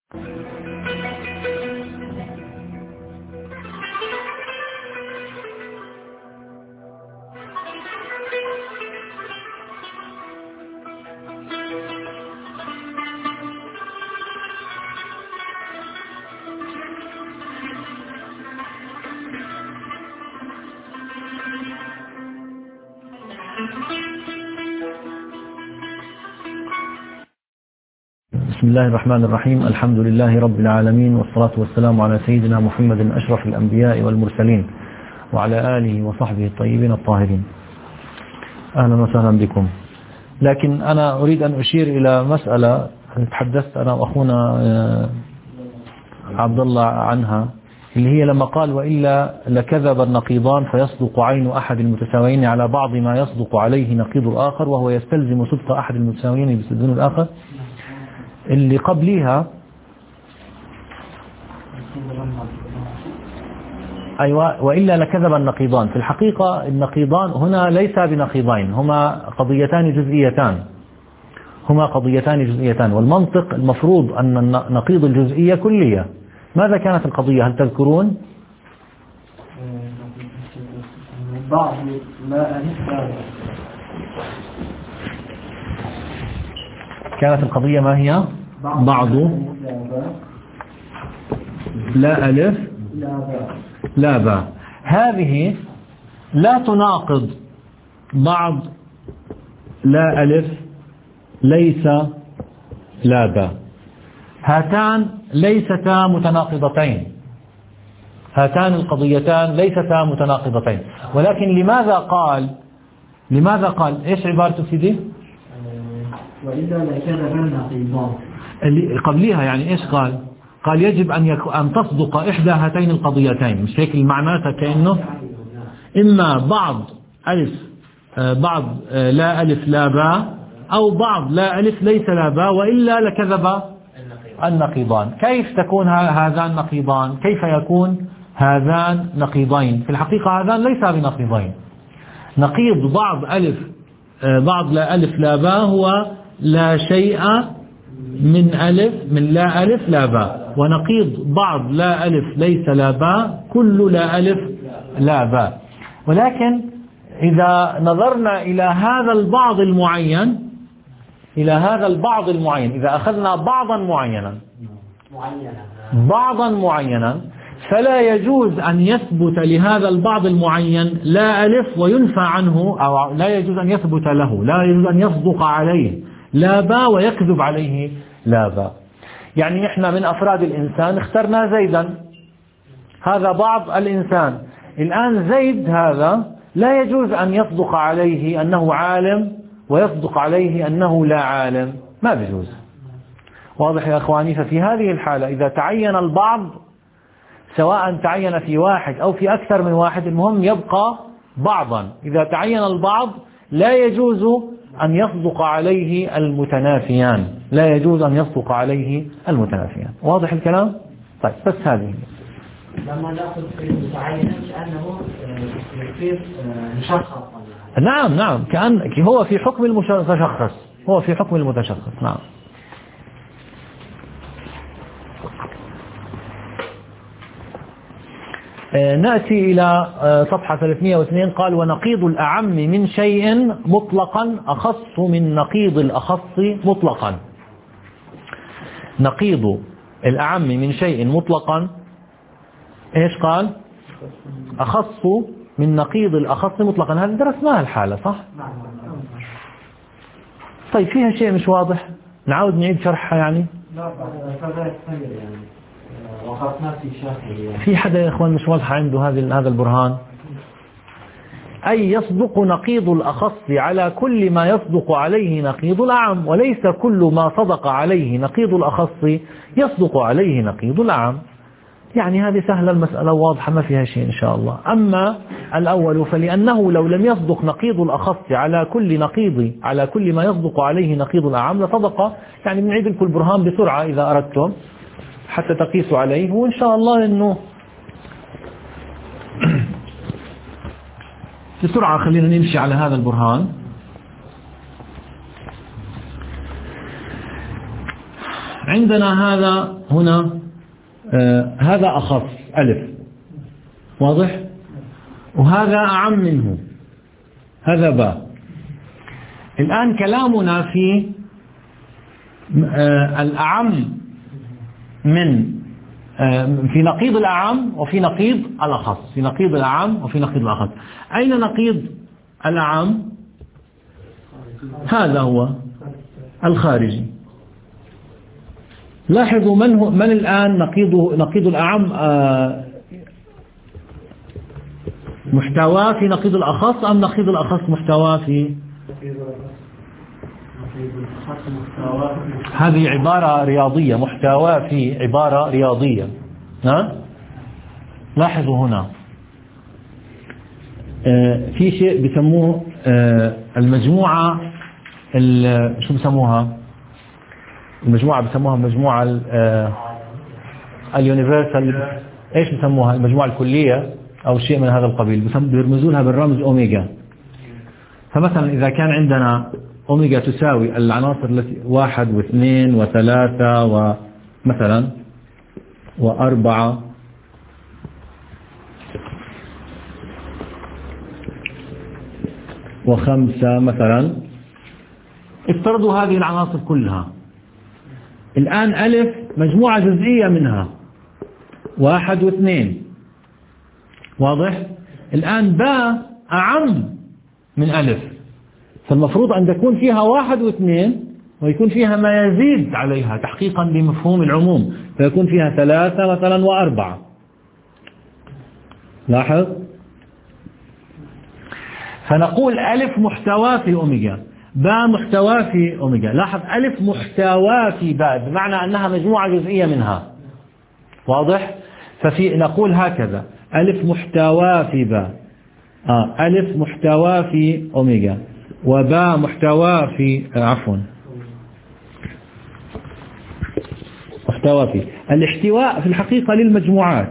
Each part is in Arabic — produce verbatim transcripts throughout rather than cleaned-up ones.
بسم الله الرحمن الرحيم. الحمد لله رب العالمين، والصلاة والسلام على سيدنا محمد أشرف الأنبياء والمرسلين وعلى آله وصحبه الطيبين الطاهرين. أهلا وسهلا بكم. لكن أنا أريد أن أشير إلى مسألة تحدثت أنا وأخونا عبد الله عنها، اللي هي لما قال وإلا لكذب النقيضان فيصدق عين أحد المتساويين على بعض ما يصدق عليه نقيض الآخر، وهو يستلزم صدق أحد المتساويين بصدق الآخر. اللي قبليها أيوة، وإلا لكذب النقيضان. في الحقيقة النقيضان هنا ليس بنقيضين، هما قضيتان جزئيتان هما قضيتان جزئيتان والمنطق المفروض أن نقيض الجزئية كلية. ماذا كانت القضية؟ هل تذكرون؟ بعض لا كانت القضية ما هي؟ بعض لا ألف لا باء. هذه لا تناقض بعض لا ألف ليس لا باء. هاتان ليستا متناقضتين، هاتان القضيتان ليستا متناقضتين. ولكن لماذا قال لماذا قال ايش عبارته سيدي؟ وإلا لكذب النقيضان. اللي قبليها يعني ايش قال؟ قال يجب أن يكون أن تصدق إحدى هاتين القضيتين. مش هيك المعنى؟ كأنه إما بعض ألف بعض لا ألف لا باء، أو بعض لا ألف ليس لا باء، وإلا لكذب النقيضان. كيف تكون هذان نقيضان؟ كيف يكون هذان نقيضين؟ في الحقيقة هذان ليس بنقيضين. نقيض بعض ألف بعض لا ألف لا باء هو لا شيء من ألف من لا ألف لا باء، ونقيض بعض لا ألف ليس لا باء كل لا ألف لا باء. ولكن إذا نظرنا إلى هذا البعض المعين إلى هذا البعض المعين إذا أخذنا بعضا معينا بعضا معينا فلا يجوز أن يثبت لهذا البعض المعين لا ألف وينفى عنه، أو لا يجوز أن يثبت له لا يجوز أن يصدق عليه لا باء ويكذب عليه لا باء. يعني إحنا من أفراد الإنسان اخترنا زيدا، هذا بعض الإنسان. الآن زيد هذا لا يجوز أن يصدق عليه أنه عالم ويصدق عليه أنه لا عالم، ما بيجوز. واضح يا أخواني؟ ففي هذه الحالة إذا تعين البعض، سواء تعين في واحد أو في أكثر من واحد، المهم يبقى بعضا. إذا تعين البعض لا يجوز أن يصدق عليه المتنافيان لا يجوز أن يصدق عليه المتنافيان. واضح الكلام؟ طيب، بس هذه لما نأخذ في متعين كأنه يصير مشخص. نعم نعم، كأن هو في حكم المتشخص هو في حكم المتشخص. نعم. نأتي إلى صفحة ثلاثمئة واثنين. قال ونقيض الأعم من شيء مطلقا أخص من نقيض الأخص مطلقا. نقيض الأعم من شيء مطلقا إيش قال؟ أخص من نقيض الأخص مطلقا. هذا درسناها الحالة صح؟ طيب، فيها شيء مش واضح نعود نعيد شرحها يعني؟ لا، فذلك يعني وقفنا في شرحه. في حدا يا إخوان مش واضح عنده هذا هذا البرهان؟ أي يصدق نقيض الأخص على كل ما يصدق عليه نقيض الأعم، وليس كل ما صدق عليه نقيض الأخص يصدق عليه نقيض الأعم. يعني هذه سهلة المسألة واضحة ما فيها شيء إن شاء الله. أما الأول فلأنه لو لم يصدق نقيض الأخص على كل نقيض على كل ما يصدق عليه نقيض الأعم لصدق. يعني بنعيد لكم البرهان بسرعة إذا أردتم حتى تقيسوا عليه، وإن شاء الله إنه بسرعة خلينا نمشي على هذا البرهان. عندنا هذا هنا آه هذا أخص ألف، واضح؟ وهذا أعم منه، هذا باء. الآن كلامنا في آه الأعم من آه في نقيض الأعم وفي نقيض الأخص، في نقيض الأعم وفي نقيض الأخص. أين نقيض الأعم؟ هذا هو الخارجي. لاحظوا من هو من الآن نقيض نقيض الأعم آه محتواه في نقيض الأخص أم نقيض الأخص محتواه في؟ هذه عبارة رياضية، محتواه في عبارة رياضية. ها؟ لاحظوا هنا آه في شيء بيسموه آه المجموعة، شو بسموها المجموعة؟ بسموها مجموعة اليونيفرسال، ايش بسموها؟ المجموعة الكلية او شيء من هذا القبيل، بيرمزوا لها بالرمز اوميجا. فمثلا اذا كان عندنا اوميجا تساوي العناصر التي واحد واثنين وثلاثة ومثلا واربعة وخمسة مثلا، افترضوا هذه العناصر كلها. الآن ألف مجموعة جزئية منها، واحد واثنين، واضح؟ الآن باء أعم من ألف، فالمفروض أن تكون فيها واحد واثنين ويكون فيها ما يزيد عليها تحقيقا لمفهوم العموم، فيكون فيها ثلاثة مثلا وأربعة. لاحظ؟ فنقول ألف محتوى في أوميجا، باء محتوى في أوميجا. لاحظ ألف محتوى في باء بمعنى أنها مجموعة جزئية منها، واضح؟ ففي نقول هكذا ألف محتوى في باء، آه ألف محتوى في أوميجا، وباء محتوى في آه عفوا محتوى في. الاحتواء في الحقيقة للمجموعات.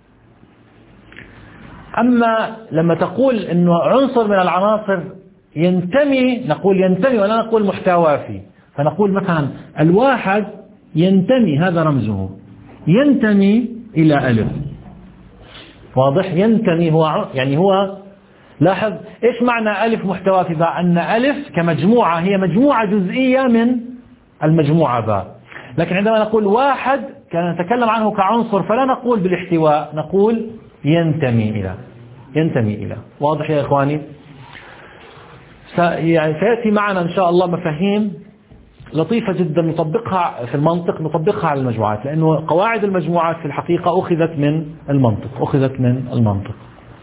أما لما تقول أنه عنصر من العناصر ينتمي، نقول ينتمي ولا نقول محتوى فيه. فنقول مثلا الواحد ينتمي، هذا رمزه، ينتمي إلى ألف، واضح؟ ينتمي هو يعني هو. لاحظ إيش معنى ألف محتوى في باء؟ أن ألف كمجموعة هي مجموعة جزئية من المجموعة باء. لكن عندما نقول واحد كان نتكلم عنه كعنصر، فلا نقول بالاحتواء، نقول ينتمي إلى، ينتمي إلى. واضح يا إخواني؟ يعني سيأتي معنا إن شاء الله مفاهيم لطيفة جدا نطبقها في المنطق، نطبقها على المجموعات، لأنه قواعد المجموعات في الحقيقة أخذت من المنطق، أخذت من المنطق.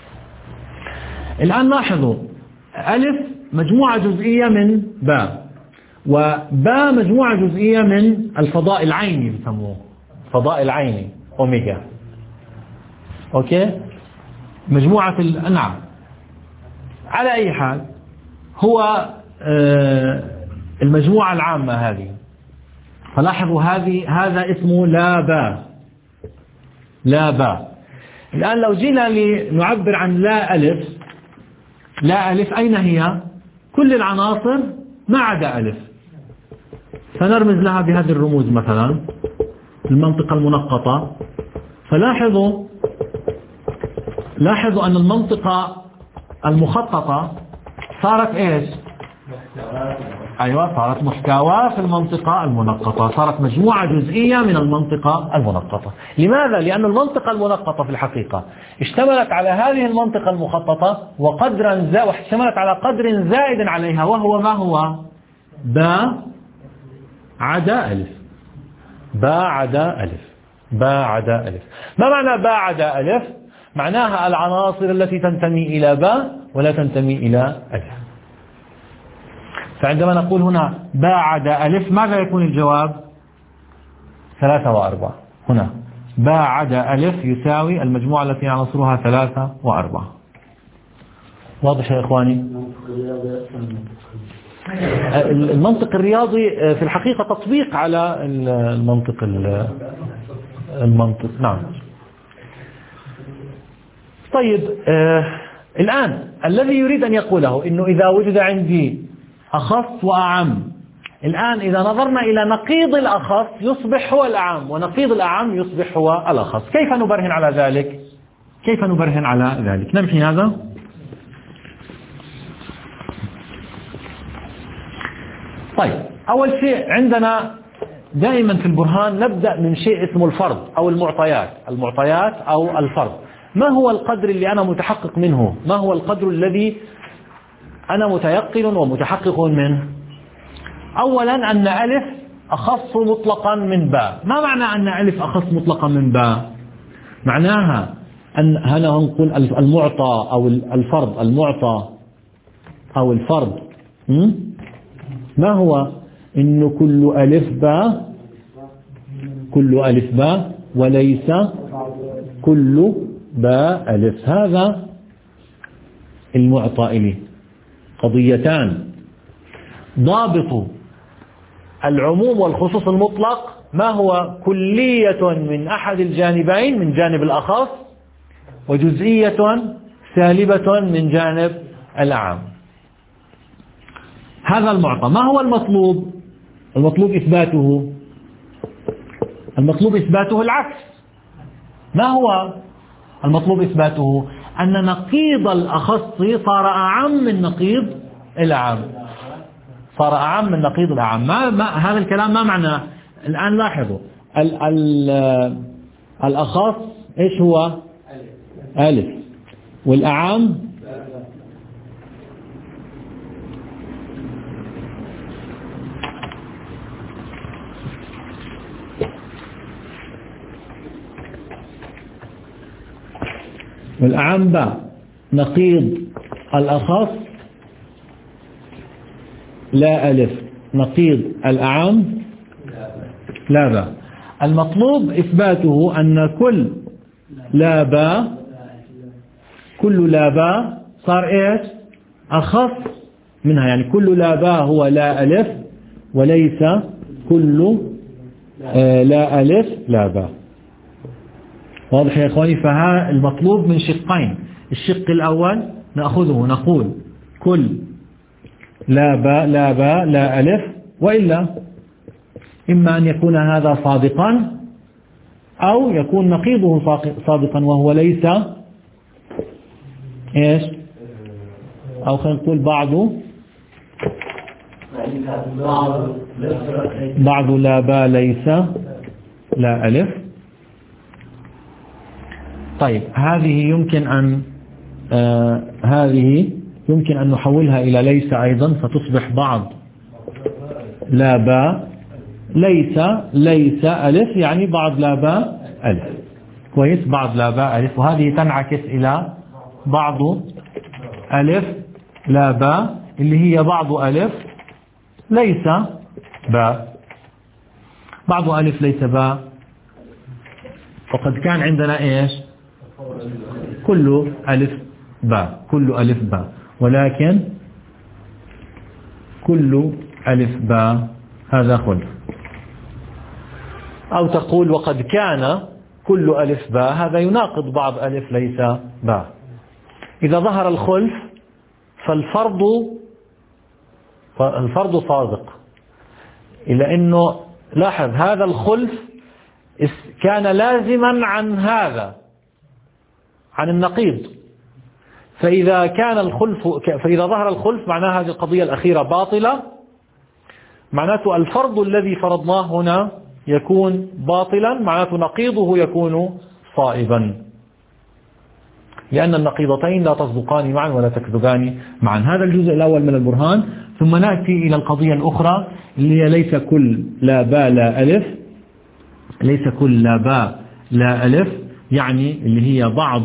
الآن لاحظوا ألف مجموعة جزئية من باء، وباء مجموعة جزئية من الفضاء العيني، بيسموه فضاء العيني أوميجا. أوكي؟ مجموعة الأنعم. على أي حال هو آه المجموعة العامة هذه. فلاحظوا هذه هذا اسمه لا باء، لا باء. الآن لو جينا لنعبر عن لا ألف، لا ألف أين هي؟ كل العناصر ما عدا ألف، فنرمز لها بهذه الرموز مثلا المنطقة المنقطة. فلاحظوا لاحظوا أن المنطقة المخططة صارت إيش؟ أيوة، صارت محتوى في المنطقة المنقطة، صارت مجموعة جزئية من المنطقة المنقطة. لماذا؟ لأن المنطقة المنقطة في الحقيقة اشتملت على هذه المنطقة المخططة وقدرا زائد، واشتملت على قدر زائد عليها، وهو ما هو؟ باء عدا ألف، باء عدا ألف، باء عدا ألف. ما معنى باء عدا ألف؟ معناها العناصر التي تنتمي إلى باء ولا تنتمي إلى ألف. فعندما نقول هنا باء عدا ألف، ماذا يكون الجواب؟ ثلاثة وأربعة. هنا باء عدا ألف يساوي المجموعة التي عناصرها ثلاثة وأربعة. واضح يا إخواني؟ المنطق الرياضي في الحقيقة تطبيق على المنطق المنطق نعم. طيب آه الآن الذي يريد أن يقوله إنه إذا وجد عندي أخص وأعم الآن إذا نظرنا إلى نقيض الأخص يصبح هو الأعم، ونقيض الأعم يصبح هو الأخص. كيف نبرهن على ذلك؟ كيف نبرهن على ذلك؟ نمحي هذا. طيب، أول شيء عندنا دائما في البرهان نبدأ من شيء اسمه الفرض أو المعطيات المعطيات أو الفرض. ما هو القدر اللي أنا متحقق منه؟ ما هو القدر الذي أنا متيقن ومتحقق منه؟ أولا أن ألف أخص مطلقا من باء. ما معنى أن ألف أخص مطلقا من باء؟ معناها أن هنا نقول المعطى أو الفرض، المعطى أو الفرض ما هو؟ إنه كل ألف باء، كل ألف باء وليس كل باء ألف. هذا المعطى إليه. قضيتان: ضابط العموم والخصوص المطلق ما هو؟ كلية من أحد الجانبين من جانب الأخص، وجزئية سالبة من جانب الأعم. هذا المعطى. ما هو المطلوب؟ المطلوب إثباته المطلوب إثباته العكس. ما هو المطلوب إثباته؟ أن نقيض الأخص صار أعم من نقيض الأعم، صار أعم من نقيض الأعم. ما ما هذا الكلام ما معناه؟ الآن لاحظوا ال ال الأخص إيش هو؟ ألف، والأعم والأعم باء. نقيض الأخص لا ألف، نقيض الأعم لا باء. المطلوب إثباته أن كل لا باء كل لا باء صار إيش؟ أخص منها. يعني كل لا باء هو لا ألف، وليس كل آه لا ألف لا باء. واضح يا إخواني؟ فها المطلوب من شقين. الشق الأول نأخذه نقول كل لا باء لا باء لا ألف، وإلا إما أن يكون هذا صادقا أو يكون نقيضه صادقا وهو ليس إيش؟ أو خلينا نقول بعض بعض لا باء ليس لا ألف. طيب، هذه يمكن أن آه هذه يمكن أن نحولها إلى ليس أيضا، فتصبح بعض لا باء ليس ليس ألف، يعني بعض لا باء ألف. كويس؟ بعض لا باء ألف، وهذه تنعكس إلى بعض ألف لا باء اللي هي بعض ألف ليس باء. بعض ألف ليس باء، وقد كان عندنا إيش؟ كل ألف باء، كل ألف باء، ولكن كل ألف باء هذا خلف. أو تقول وقد كان كل ألف باء، هذا يناقض بعض ألف ليس باء. إذا ظهر الخلف فالفرض الفرض صادق، إلا أنه لاحظ هذا الخلف كان لازما عن هذا، عن النقيض. فإذا كان الخلف فإذا ظهر الخلف معناها هذه القضية الأخيرة باطلة، معناته الفرض الذي فرضناه هنا يكون باطلا، معناته نقيضه يكون صائبا، لأن النقيضتين لا تصدقان معا ولا تكذبان معا. هذا الجزء الأول من البرهان. ثم نأتي إلى القضية الأخرى اللي هي ليس كل لا باء لا ألف، ليس كل لا باء لا ألف، يعني اللي هي بعض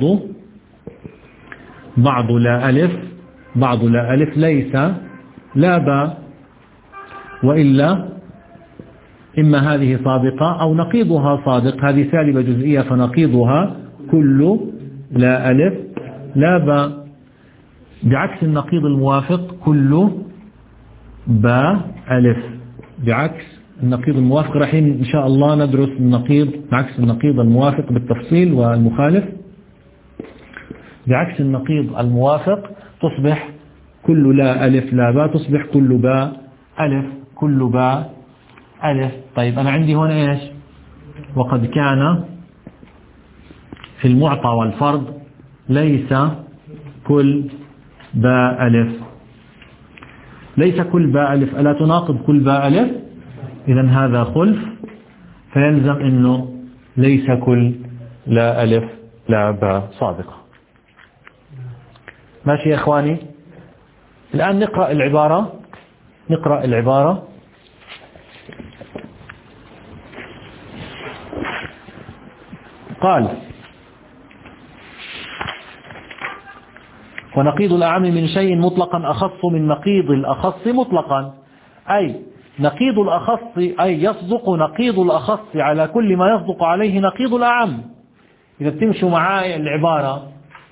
بعض لا ألف بعض لا ألف ليس لا باء، وإلا إما هذه صادقة أو نقيضها صادق. هذه سالبة جزئية فنقيضها كل لا ألف لا باء، بعكس النقيض الموافق كل باء ألف. بعكس النقيض الموافق راح إن شاء الله ندرس النقيض بعكس النقيض الموافق بالتفصيل والمخالف. بعكس النقيض الموافق تصبح كل لا ألف لا باء، تصبح كل باء ألف. كل باء ألف. طيب أنا عندي هون إيش؟ وقد كان في المعطى والفرض ليس كل باء ألف. ليس كل باء ألف ألا تناقض كل باء ألف؟ إذن هذا خلف، فيلزم أنه ليس كل لا ألف لا باء صادقة. ماشي يا إخواني؟ الآن نقرأ العبارة نقرأ العبارة قال: ونقيض الأعم من شيء مطلقا أخص من نقيض الأخص مطلقا. أي نقيض الأخص أي يصدق نقيض الأخص على كل ما يصدق عليه نقيض الأعم. إذا تمشوا معاي العبارة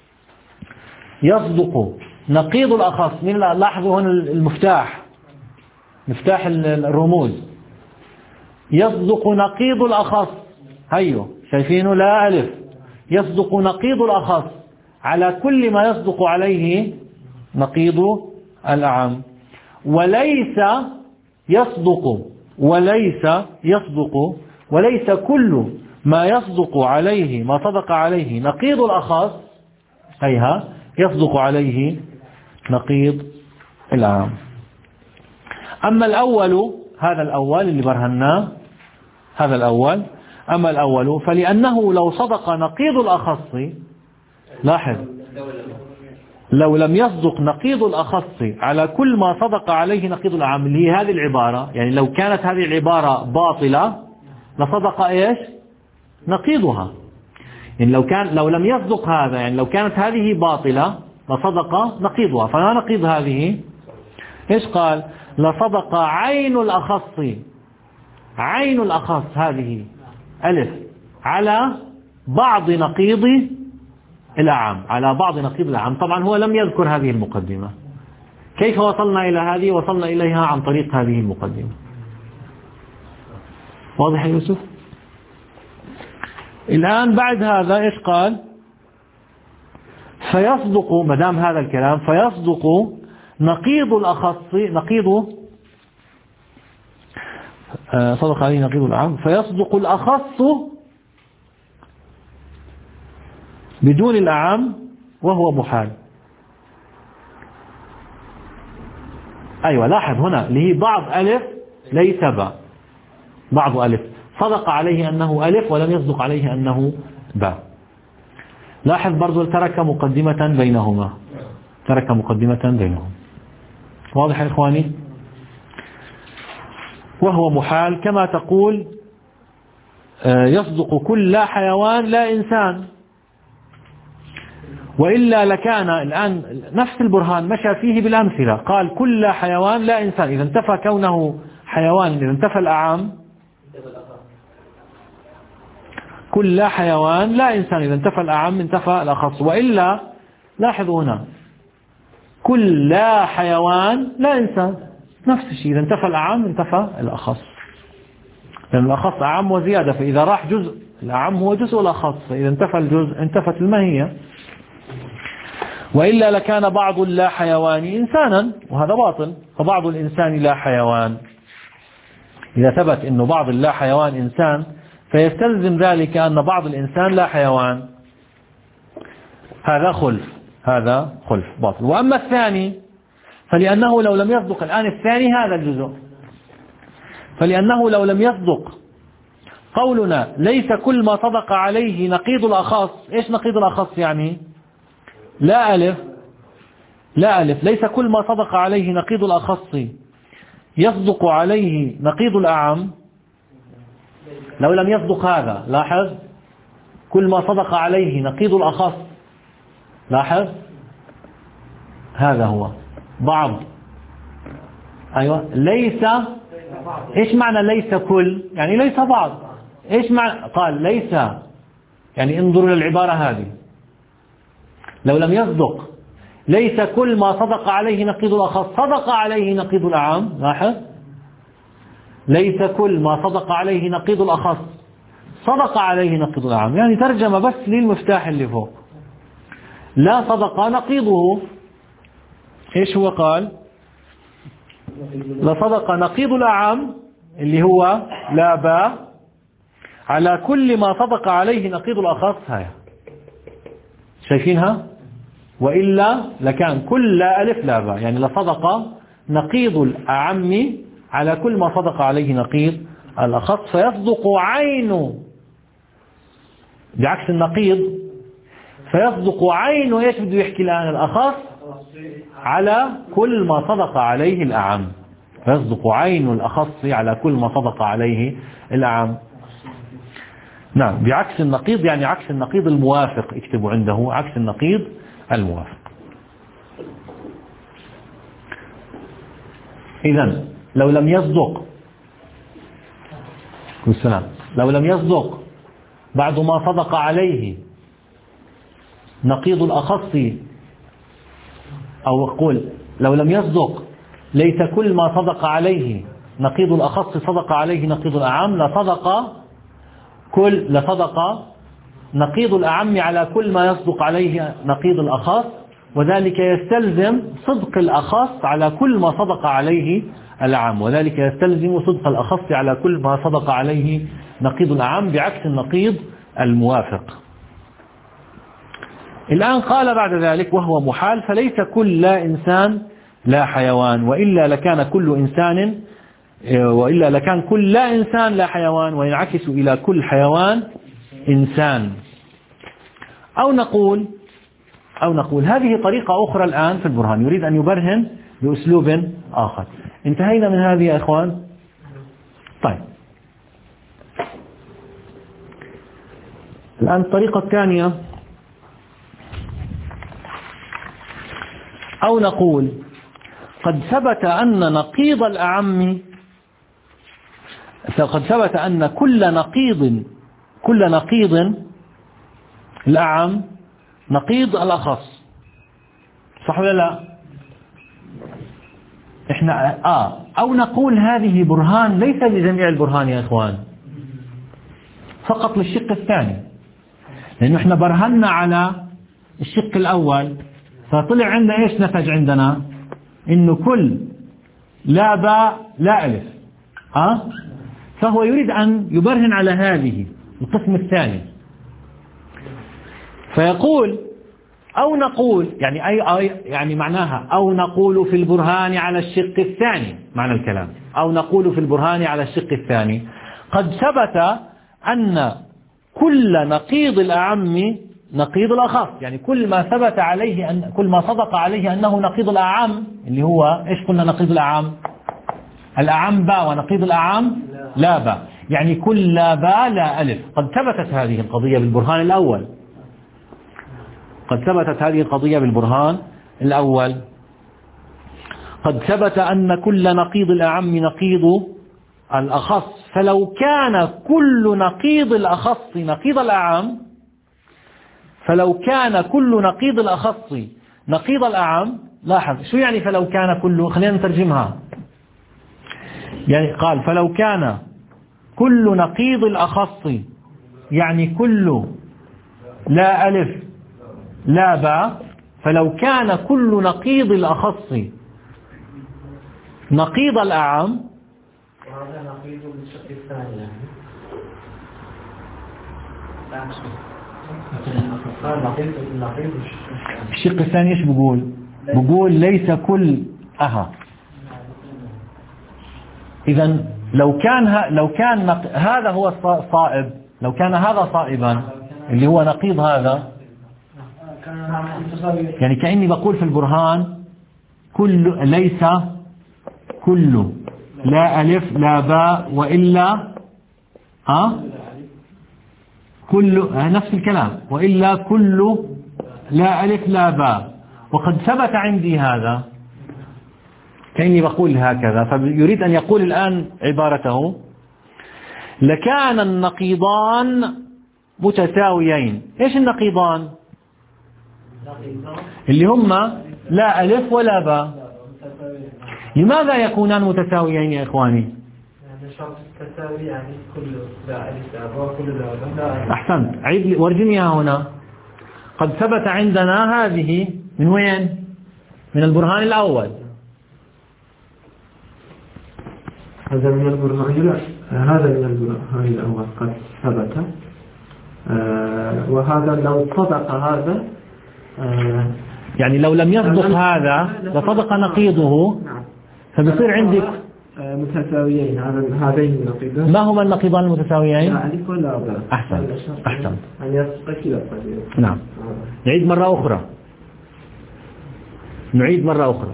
يصدق نقيض الأخص، من لاحظوا هنا المفتاح مفتاح الرموز، يصدق نقيض الأخص، هيو شايفينه لا ألف، يصدق نقيض الأخص على كل ما يصدق عليه نقيض الأعم. وليس يصدق وليس يصدق وليس كل ما يصدق عليه ما صدق عليه نقيض الأخص هيها يصدق عليه نقيض الأعم. أما الأول، هذا الأول اللي برهناه، هذا الأول أما الأول فلأنه لو صدق نقيض الأخص، لاحظ لو لم يصدق نقيض الأخص على كل ما صدق عليه نقيض الأعم، اللي هي هذه العبارة، يعني لو كانت هذه العبارة باطلة لصدق إيش نقيضها. يعني لو كان لو لم يصدق هذا، يعني لو كانت هذه باطلة لصدق نقيضها. فما نقيض هذه؟ إيش قال؟ لصدق عين الأخص، عين الأخص هذه ألف على بعض نقيض الأعم، على بعض نقيض الأعم. طبعا هو لم يذكر هذه المقدمة. كيف وصلنا إلى هذه؟ وصلنا إليها عن طريق هذه المقدمة. واضح يا يوسف؟ الآن بعد هذا إيش قال؟ فيصدق، مدام هذا الكلام، فيصدق نقيض الأخص، نقيض صدق عليه نقيض الأعم، فيصدق الأخص بدون الأعم وهو محال. أيوة لاحظ هنا اللي هي بعض ألف ليس باء، بعض ألف صدق عليه أنه ألف ولم يصدق عليه أنه باء. لاحظ برضو ترك مقدمة بينهما، ترك مقدمة بينهما. واضح يا إخواني؟ وهو محال كما تقول يصدق كل لا حيوان لا إنسان، وإلا لكان. الآن نفس البرهان مشى فيه بالأمثلة، قال كل لا حيوان لا إنسان، إذا انتفى كونه حيوان، إذا انتفى الأعم. كل لا حيوان لا إنسان، إذا انتفى الأعم انتفى الأخص. وإلا لاحظوا هنا كل لا حيوان لا إنسان، نفس الشيء، إذا انتفى الأعم انتفى الأخص، لأن الأخص أعم وزيادة، فإذا راح جزء الأعم هو جزء الأخص، فإذا انتفى الجزء انتفت الماهية. وإلا لكان بعض اللا حيوان إنسانا، وهذا باطل، فبعض الإنسان لا حيوان. إذا ثبت أنه بعض اللا حيوان إنسان فيستلزم ذلك أن بعض الإنسان لا حيوان، هذا خلف، هذا خلف باطل. وأما الثاني فلأنه لو لم يصدق، الآن الثاني هذا الجزء، فلأنه لو لم يصدق قولنا ليس كل ما صدق عليه نقيض الأخص. إيش نقيض الأخص يعني؟ لا ألف، لا ألف، ليس كل ما صدق عليه نقيض الأخص يصدق عليه نقيض الأعم. لو لم يصدق هذا، لاحظ كل ما صدق عليه نقيض الأخص، لاحظ هذا هو بعض. أيوة ليس، إيش معنى ليس كل؟ يعني ليس بعض. إيش معنى قال ليس؟ يعني انظروا للعبارة هذه، لو لم يصدق ليس كل ما صدق عليه نقيض الأخص صدق عليه نقيض الأعم. لاحظ ليس كل ما صدق عليه نقيض الأخص صدق عليه نقيض الأعم، يعني ترجمة بس للمفتاح اللي فوق. لا صدق نقيضه، إيش هو؟ قال لصدق نقيض الأعم اللي هو لا باء على كل ما صدق عليه نقيض الأخص. هاي شايفينها؟ وإلا لكان كل لا ألف لا باء، يعني لصدق نقيض الأعم على كل ما صدق عليه نقيض الأخص، فيصدق عين بعكس النقيض، فيصدق عين ايش بده يحكي الآن الأخص على كل ما صدق عليه الأعم، فيصدق عين الأخص على كل ما صدق عليه الأعم. نعم، بعكس النقيض، يعني عكس النقيض الموافق، اكتبوا عنده عكس النقيض الموافق. إذن لو لم يصدق والسلام لو لم يصدق بعد ما صدق عليه نقيض الأخص، أو أقول لو لم يصدق ليس كل ما صدق عليه نقيض الأخص صدق عليه نقيض الأعم، لصدق كل لصدق نقيض الأعم على كل ما يصدق عليه نقيض الأخص، وذلك يستلزم صدق الأخص على كل ما صدق عليه الأعم، وذلك يستلزم صدق الأخص على كل ما صدق عليه نقيض الأعم بعكس النقيض الموافق. الآن قال بعد ذلك وهو محال، فليس كل لا إنسان لا حيوان، وإلا لكان كل إنسان وإلا لكان كل لا إنسان لا حيوان، وينعكس إلى كل حيوان إنسان. أو نقول أو نقول هذه طريقة أخرى الآن في البرهان، يريد أن يبرهن بأسلوب آخر. انتهينا من هذه يا إخوان؟ طيب، الآن الطريقة الثانية، أو نقول قد ثبت أن نقيض الأعم قد ثبت أن كل نقيض كل نقيض الأعم نقيض الأخص، صح ولا لا؟ إحنا آه أو نقول هذه برهان ليس لجميع البرهان يا إخوان، فقط للشق الثاني، لأنه إحنا برهنا على الشق الأول، فطلع عندنا إيش نتج عندنا؟ إنه كل لا باء لا ألف، آه فهو يريد أن يبرهن على هذه القسم الثاني، فيقول أو نقول يعني أي, أي يعني معناها أو نقول في البرهان على الشق الثاني، معنى الكلام أو نقول في البرهان على الشق الثاني قد ثبت أن كل نقيض الأعم نقيض الأخص، يعني كل ما ثبت عليه أن كل ما صدق عليه أنه نقيض الأعم، اللي هو إيش قلنا نقيض الأعم؟ الأعم باء ونقيض الأعم لا باء، يعني كل لا باء لا ألف. قد ثبتت هذه القضية بالبرهان الأول قد ثبتت هذه القضية بالبرهان الأول قد ثبت أن كل نقيض الأعم نقيض الأخص، فلو كان كل نقيض الأخص نقيض الأعم فلو كان كل نقيض الأخص نقيض الأعم، لاحظ شو يعني فلو كان كل، خلينا نترجمها، يعني قال فلو كان كل نقيض الأخص يعني كل لا ألف لا باء، فلو كان كل نقيض الأخص نقيض الأعم، وهذا نقيض الشق الثاني يعني الشق الثاني ايش بقول؟ بقول ليس كل أها إذا لو كان لو كان هذا هو الصائب، لو كان هذا صائبا اللي هو نقيض هذا، يعني كأني بقول في البرهان كل ليس كل لا ألف لا باء وإلا أه كل نفس الكلام، وإلا كل لا ألف لا باء، وقد ثبت عندي هذا، كأني بقول هكذا. فيريد أن يقول الآن عبارته لكان النقيضان متساويين. إيش النقيضان؟ اللي هما لا ألف ولا باء. لماذا يكونان متساويين يا إخواني؟ يعني شرط التساوي يعني كل لا ألف لا باء كل لا باء. أحسنت، عيد ورجنيها هنا. قد ثبت عندنا هذه من وين؟ من البرهان الأول. هذا من البرهان لا هذا من البرهان الأول قد ثبت. آه وهذا لو صدق هذا آه يعني لو لم يصدق هذا لصدق نقيضه. نعم. فبصير عندك آه متساويين. هذين النقيضان ما هما النقيضان المتساويين؟ ألف ولا باء. أحسن أحسن. أن يصدق كلا قليل. نعم. نعيد مرة أخرى نعيد مرة أخرى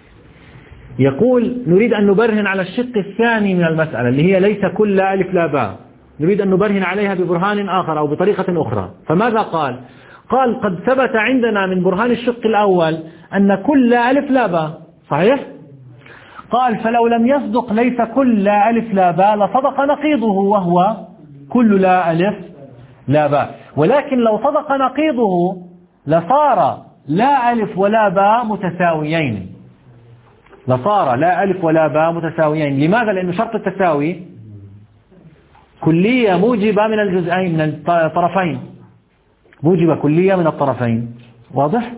يقول نريد أن نبرهن على الشق الثاني من المسألة اللي هي ليس كل لا ألف لا باء، نريد أن نبرهن عليها ببرهان آخر أو بطريقة أخرى. فماذا قال؟ قال قد ثبت عندنا من برهان الشق الأول أن كل لا ألف لا باء، صحيح؟ قال فلو لم يصدق ليس كل لا ألف لا باء لصدق نقيضه وهو كل لا ألف لا باء، ولكن لو صدق نقيضه لصار لا ألف ولا باء متساويين، لصار لا ألف ولا باء متساويين. لماذا؟ لأن شرط التساوي كلية موجبة من الجزئين من الطرفين، موجبة كلية من الطرفين، واضح؟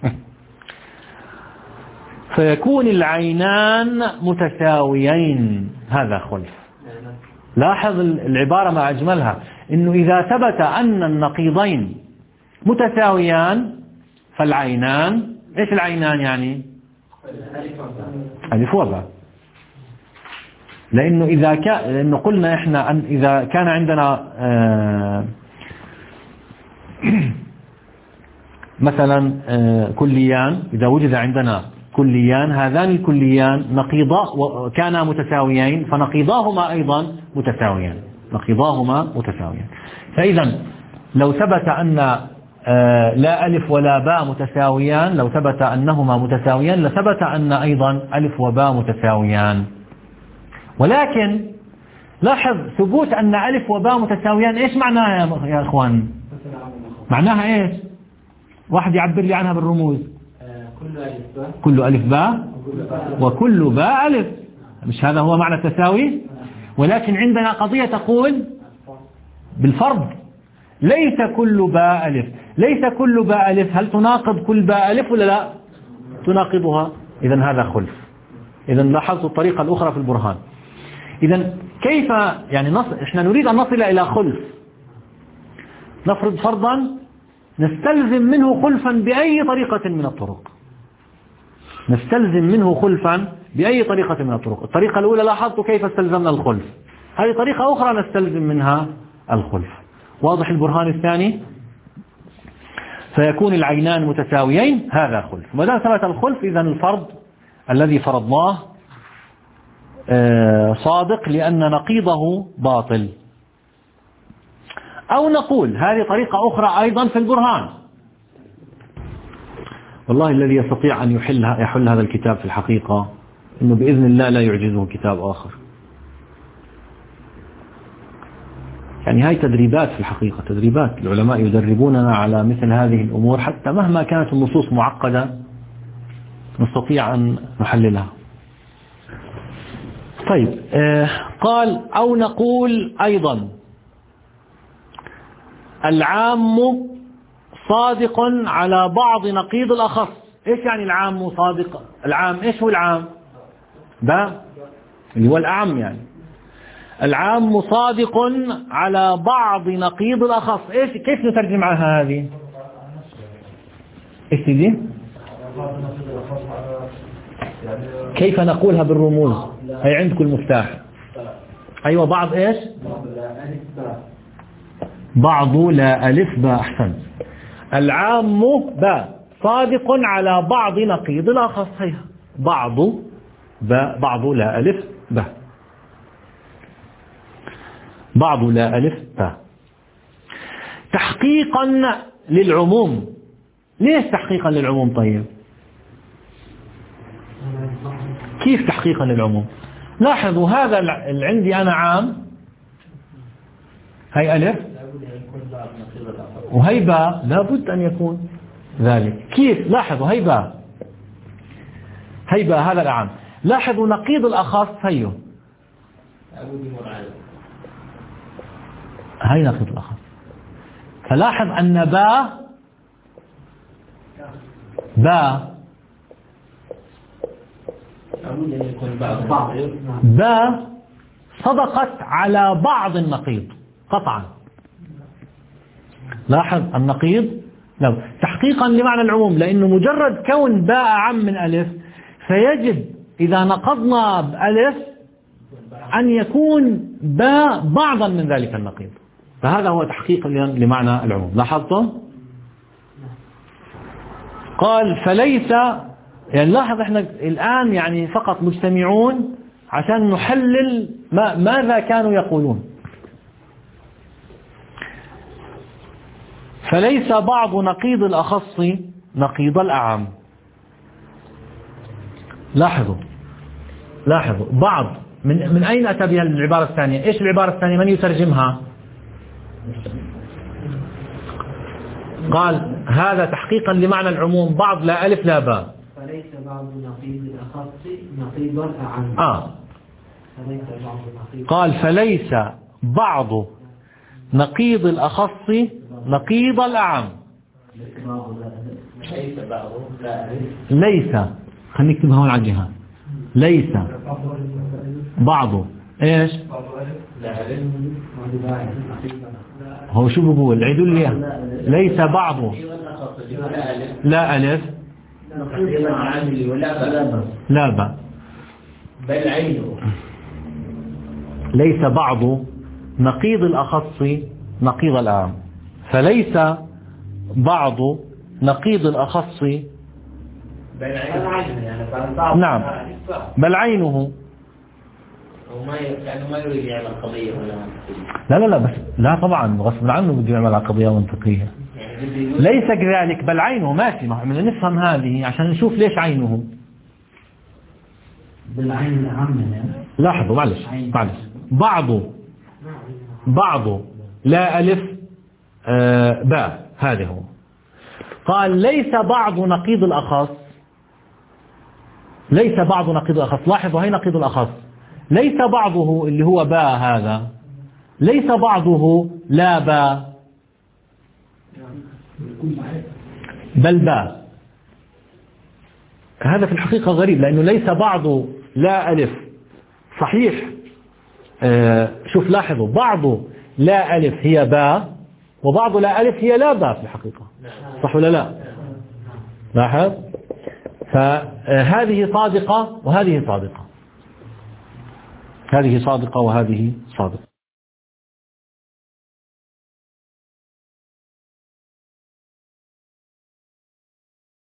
فيكون العينان متساويين، هذا خلف. لاحظ العبارة ما أجملها، إنه إذا ثبت أن النقيضين متساويان فالعينان، إيش العينان يعني؟ ألف وباء. لأنه إذا كان، لأنه قلنا إحنا أن إذا كان عندنا آه مثلا آه كليان، إذا وجد عندنا كليان، هذان الكليان نقيضا وكانا متساويين فنقيضاهما أيضا متساويان، نقيضاهما متساويان. فإذا لو ثبت أن آه لا ألف ولا باء متساويان، لو ثبت أنهما متساويان لثبت أن أيضا ألف وباء متساويان. ولكن لاحظ ثبوت أن ألف وباء متساويان إيش معناها يا أخوان؟ معناها إيش؟ واحد يعبر لي عنها بالرموز. كل ألف باء كل ألف باء وكل باء ألف، مش هذا هو معنى التساوي؟ ولكن عندنا قضية تقول بالفرض ليس كل باء ألف، ليس كل باء ألف، هل تناقض كل باء ألف ولا لا؟ تناقضها. إذن هذا خلف. إذن لاحظت الطريقة الأخرى في البرهان. إذن كيف يعني نص... إحنا نريد أن نصل إلى خلف، نفرض فرضا نستلزم منه خلفا بأي طريقة من الطرق، نستلزم منه خلفا بأي طريقة من الطرق. الطريقة الأولى لاحظت كيف استلزمنا الخلف، هذه طريقة أخرى نستلزم منها الخلف. واضح البرهان الثاني؟ فيكون العينان متساويين، هذا خلف. ما دام ثبت الخلف إذن الفرض الذي فرضناه صادق لأن نقيضه باطل. أو نقول هذه طريقة أخرى أيضا في البرهان. والله الذي يستطيع أن يحل, يحل هذا الكتاب في الحقيقة إنه بإذن الله لا يعجزه كتاب آخر. يعني هاي تدريبات في الحقيقة، تدريبات العلماء يدربوننا على مثل هذه الأمور حتى مهما كانت النصوص معقدة نستطيع أن نحللها. طيب آه قال أو نقول أيضا العام صادق على بعض نقيض الأخص. إيش يعني العام صادق؟ العام إيش هو العام؟ ده اللي هو الأعم. يعني العام صادق على بعض نقيض الأخص. إيش كيف نترجم على هذه؟ إيش دي؟ كيف نقولها بالرموز؟ هي عندكم المفتاح. أيوة بعض إيش؟ بعض لا ألف باء. أحسن. العام باء صادق على بعض نقيض الأخص. هي بعض باء، بعض لا ألف باء، بعض لا ألف باء. تحقيقا للعموم. ليش تحقيقا للعموم؟ طيب كيف تحقيقا للعموم؟ لاحظوا هذا اللي عندي أنا عام، هي ألف وهي باء، لابد أن يكون ذلك. كيف؟ لاحظوا هي باء، هي باء، هذا الأعم. لاحظوا نقيض الأخص هيه، هي نقيض الأخص. فلاحظ أن باء باء باء صدقت على بعض النقيض قطعا. لاحظ النقيض لو تحقيقا لمعنى العموم، لأنه مجرد كون باء أعم من ألف فيجب إذا نقضنا بألف أن يكون باء بعضا من ذلك النقيض، فهذا هو تحقيق لمعنى العموم. لاحظتم؟ قال فليس، يعني لاحظ احنا الآن يعني فقط مجتمعون عشان نحلل ما ماذا كانوا يقولون. فليس بعض نقيض الأخص نقيض الأعم. لاحظوا لاحظوا بعض من من أين أتى بها العبارة الثانية؟ إيش العبارة الثانية؟ من يترجمها؟ قال هذا تحقيقا لمعنى العموم، بعض لا ألف لا باء. فليس بعض نقيض الأخص نقيض الأعم. آه. فليس بعض نقيض. قال فليس بعض نقيض الأخص نقيض الأعم. ليس بعض لا ألف. ليس، خلينا نكتبها هون على الجهة. ليس بعض ايش؟ لا ألف. هو شو بقول؟ عيدوا لي. ليس بعض لا ألف لا باء. بل عينه. ليس بعض نقيض الأخص نقيض الأعم. فليس بعض نقيض الأخص بل عينه يعني نعم بل عينه. وما يعني ما يريد يعمل قضية ولا لا لا لا بس لا طبعا غصب عنه بده يعمل قضية منطقية. ليس كذلك بل عينه ماشي، ما بدنا نفهم هذه عشان نشوف ليش عينه. بالعين الأعم يعني. لاحظوا معلش معلش بعض بعض لا ألف آه باء هذا هو. قال ليس بعض نقيض الأخص. ليس بعض نقيض الأخص. لاحظوا هي نقيض الأخص. ليس بعضه اللي هو باء هذا ليس بعضه لا باء بل باء. هذا في الحقيقة غريب، لأنه ليس بعض لا ألف صحيح. آه شوف لاحظوا بعض لا ألف هي باء وبعض لا ألف هي لا باء في الحقيقة، صح ولا لا؟ لاحظ، فهذه صادقة وهذه صادقة، هذه صادقة وهذه صادقة.